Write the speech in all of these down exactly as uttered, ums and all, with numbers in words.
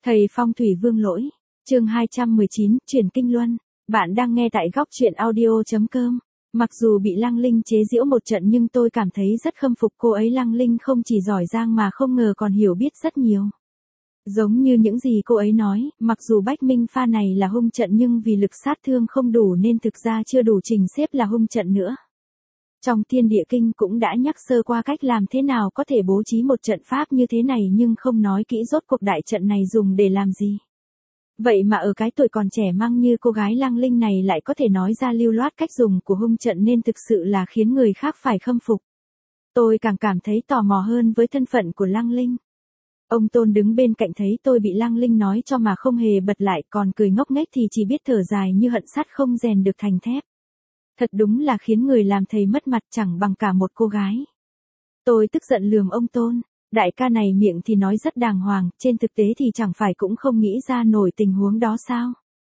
Thầy Phong Thủy Vương Lỗi, chương hai trăm mười chín, Chuyển Kinh Luân. Bạn đang nghe tại góc truyện audio.com. Mặc dù bị Lăng Linh chế giễu một trận nhưng tôi cảm thấy rất khâm phục cô ấy. Lăng Linh không chỉ giỏi giang mà không ngờ còn hiểu biết rất nhiều. Giống như những gì cô ấy nói, mặc dù Bách Minh Pha này là hung trận nhưng vì lực sát thương không đủ nên thực ra chưa đủ trình xếp là hung trận nữa. Trong Thiên Địa Kinh cũng đã nhắc sơ qua cách làm thế nào có thể bố trí một trận pháp như thế này nhưng không nói kỹ rốt cuộc đại trận này dùng để làm gì. Vậy mà ở cái tuổi còn trẻ măng như cô gái Lăng Linh này lại có thể nói ra lưu loát cách dùng của hung trận nên thực sự là khiến người khác phải khâm phục. Tôi càng cảm thấy tò mò hơn với thân phận của Lăng Linh. Ông Tôn đứng bên cạnh thấy tôi bị Lăng Linh nói cho mà không hề bật lại, còn cười ngốc nghếch thì chỉ biết thở dài như hận sắt không rèn được thành thép. Thật đúng là khiến người làm thầy mất mặt, chẳng bằng cả một cô gái. Tôi tức giận lườm ông Tôn, đại ca này miệng thì nói rất đàng hoàng, trên thực tế thì chẳng phải cũng không nghĩ ra nổi tình huống đó sao?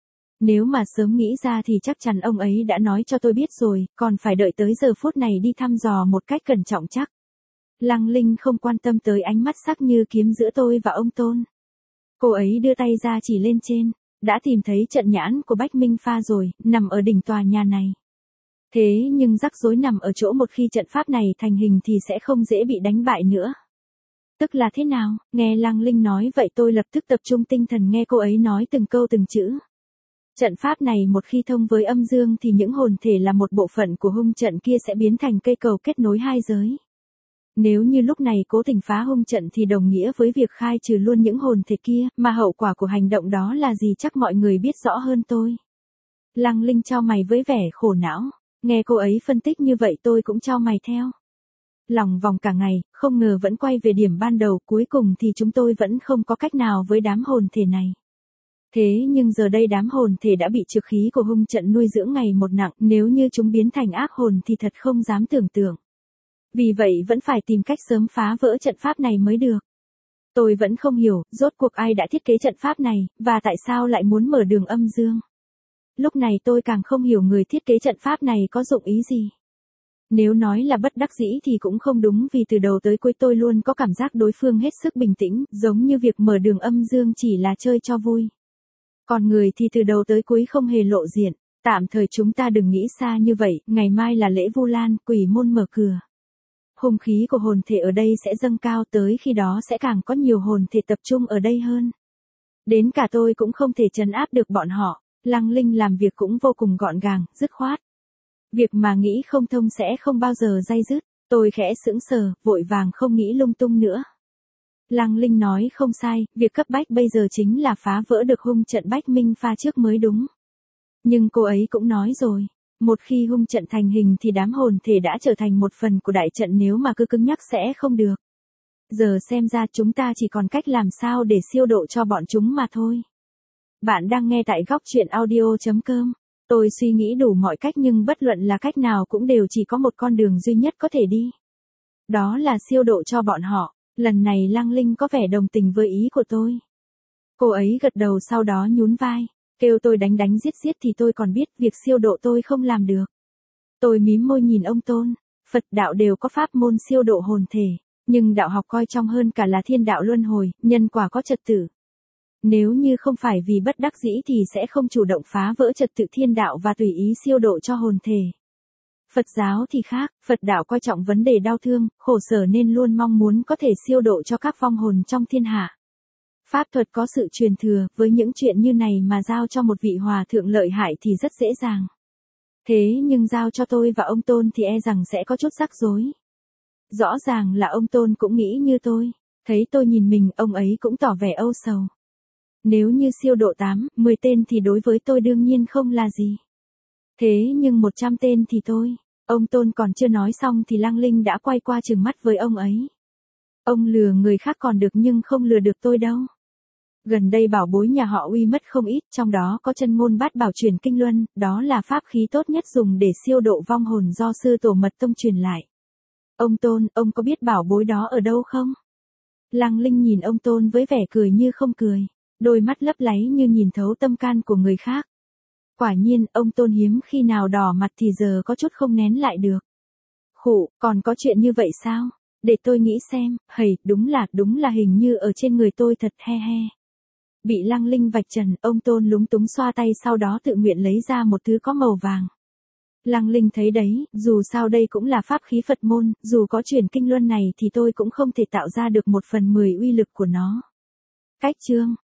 Nếu mà sớm nghĩ ra thì chắc chắn ông ấy đã nói cho tôi biết rồi, còn phải đợi tới giờ phút này đi thăm dò một cách cẩn trọng chắc. Lăng Linh không quan tâm tới ánh mắt sắc như kiếm giữa tôi và ông Tôn. Cô ấy đưa tay ra chỉ lên trên, đã tìm thấy trận nhãn của Bách Minh Pha rồi, nằm ở đỉnh tòa nhà này. Thế nhưng rắc rối nằm ở chỗ một khi trận pháp này thành hình thì sẽ không dễ bị đánh bại nữa. Tức là thế nào? Nghe Lăng Linh nói vậy tôi lập tức tập trung tinh thần nghe cô ấy nói từng câu từng chữ. Trận pháp này một khi thông với âm dương thì những hồn thể là một bộ phận của hung trận kia sẽ biến thành cây cầu kết nối hai giới. Nếu như lúc này cố tình phá hung trận thì đồng nghĩa với việc khai trừ luôn những hồn thể kia, mà hậu quả của hành động đó là gì chắc mọi người biết rõ hơn tôi. Lăng Linh chau mày với vẻ khổ não. Nghe cô ấy phân tích như vậy tôi cũng chau mày theo. Lòng vòng cả ngày, không ngờ vẫn quay về điểm ban đầu, cuối cùng thì chúng tôi vẫn không có cách nào với đám hồn thể này. Thế nhưng giờ đây đám hồn thể đã bị trực khí của hung trận nuôi dưỡng ngày một nặng, nếu như chúng biến thành ác hồn thì thật không dám tưởng tượng. Vì vậy vẫn phải tìm cách sớm phá vỡ trận pháp này mới được. Tôi vẫn không hiểu, rốt cuộc ai đã thiết kế trận pháp này, và tại sao lại muốn mở đường âm dương. Lúc này tôi càng không hiểu người thiết kế trận pháp này có dụng ý gì. Nếu nói là bất đắc dĩ thì cũng không đúng, vì từ đầu tới cuối tôi luôn có cảm giác đối phương hết sức bình tĩnh, giống như việc mở đường âm dương chỉ là chơi cho vui. Còn người thì từ đầu tới cuối không hề lộ diện. Tạm thời chúng ta đừng nghĩ xa như vậy, ngày mai là lễ Vu Lan, quỷ môn mở cửa. Hung khí của hồn thể ở đây sẽ dâng cao, tới khi đó sẽ càng có nhiều hồn thể tập trung ở đây hơn. Đến cả tôi cũng không thể trấn áp được bọn họ. Lăng Linh làm việc cũng vô cùng gọn gàng, dứt khoát. Việc mà nghĩ không thông sẽ không bao giờ day dứt. Tôi khẽ sững sờ, vội vàng không nghĩ lung tung nữa. Lăng Linh nói không sai, việc cấp bách bây giờ chính là phá vỡ được hung trận Bách Minh Pha trước mới đúng. Nhưng cô ấy cũng nói rồi, một khi hung trận thành hình thì đám hồn thể đã trở thành một phần của đại trận, nếu mà cứ cứng nhắc sẽ không được. Giờ xem ra chúng ta chỉ còn cách làm sao để siêu độ cho bọn chúng mà thôi. Bạn đang nghe tại góc truyện audio.com. Tôi suy nghĩ đủ mọi cách nhưng bất luận là cách nào cũng đều chỉ có một con đường duy nhất có thể đi. Đó là siêu độ cho bọn họ. Lần này Lăng Linh có vẻ đồng tình với ý của tôi. Cô ấy gật đầu sau đó nhún vai. Kêu tôi đánh đánh giết giết thì tôi còn biết, việc siêu độ tôi không làm được. Tôi mím môi nhìn ông Tôn. Phật đạo đều có pháp môn siêu độ hồn thể. Nhưng đạo học coi trọng hơn cả là thiên đạo luân hồi, nhân quả có trật tự. Nếu như không phải vì bất đắc dĩ thì sẽ không chủ động phá vỡ trật tự thiên đạo và tùy ý siêu độ cho hồn thể. Phật giáo thì khác, Phật đạo coi trọng vấn đề đau thương, khổ sở nên luôn mong muốn có thể siêu độ cho các vong hồn trong thiên hạ. Pháp thuật có sự truyền thừa, với những chuyện như này mà giao cho một vị hòa thượng lợi hại thì rất dễ dàng. Thế nhưng giao cho tôi và ông Tôn thì e rằng sẽ có chút rắc rối. Rõ ràng là ông Tôn cũng nghĩ như tôi, thấy tôi nhìn mình ông ấy cũng tỏ vẻ âu sầu. Nếu như siêu độ tám, mười tên thì đối với tôi đương nhiên không là gì. Thế nhưng một trăm tên thì tôi, ông Tôn còn chưa nói xong thì Lăng Linh đã quay qua trừng mắt với ông ấy. Ông lừa người khác còn được nhưng không lừa được tôi đâu. Gần đây bảo bối nhà họ Uy mất không ít, trong đó có chân ngôn bát bảo Chuyển Kinh Luân, đó là pháp khí tốt nhất dùng để siêu độ vong hồn do sư tổ mật tông truyền lại. Ông Tôn, ông có biết bảo bối đó ở đâu không? Lăng Linh nhìn ông Tôn với vẻ cười như không cười. Đôi mắt lấp láy như nhìn thấu tâm can của người khác. Quả nhiên, ông Tôn hiếm khi nào đỏ mặt thì giờ có chút không nén lại được. Khụ, còn có chuyện như vậy sao? Để tôi nghĩ xem, hầy, đúng là, đúng là hình như ở trên người tôi thật he he. Bị Lăng Linh vạch trần, ông Tôn lúng túng xoa tay sau đó tự nguyện lấy ra một thứ có màu vàng. Lăng Linh thấy đấy, dù sao đây cũng là pháp khí Phật môn, dù có chuyển kinh luân này thì tôi cũng không thể tạo ra được một phần mười uy lực của nó. Cách chương